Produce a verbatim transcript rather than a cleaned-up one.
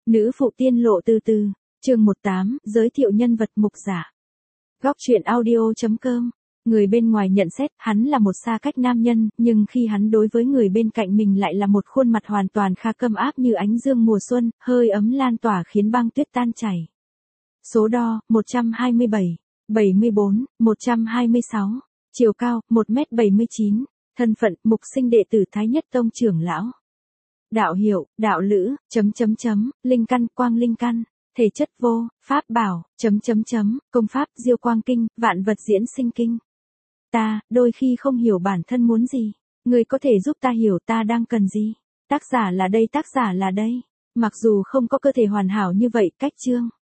Nữ phụ tiên lộ từ từ, chương mười tám, giới thiệu nhân vật mục giả. Góc truyện audio.com. Người bên ngoài nhận xét hắn là một xa cách nam nhân, nhưng khi hắn đối với người bên cạnh mình lại là một khuôn mặt hoàn toàn khá câm áp như ánh dương mùa xuân, hơi ấm lan tỏa khiến băng tuyết tan chảy. Số đo, một trăm hai mươi bảy, bảy mươi bốn, một trăm hai mươi sáu, chiều cao, một mét bảy mươi chín, thân phận, mục sinh đệ tử Thái Nhất Tông trưởng lão. Đạo hiệu, đạo lữ, chấm chấm chấm, linh căn, quang linh căn, thể chất vô, pháp bảo, chấm chấm chấm, công pháp, diêu quang kinh, vạn vật diễn sinh kinh. Ta, đôi khi không hiểu bản thân muốn gì, người có thể giúp ta hiểu ta đang cần gì. Tác giả là đây, tác giả là đây. Mặc dù không có cơ thể hoàn hảo như vậy, cách chương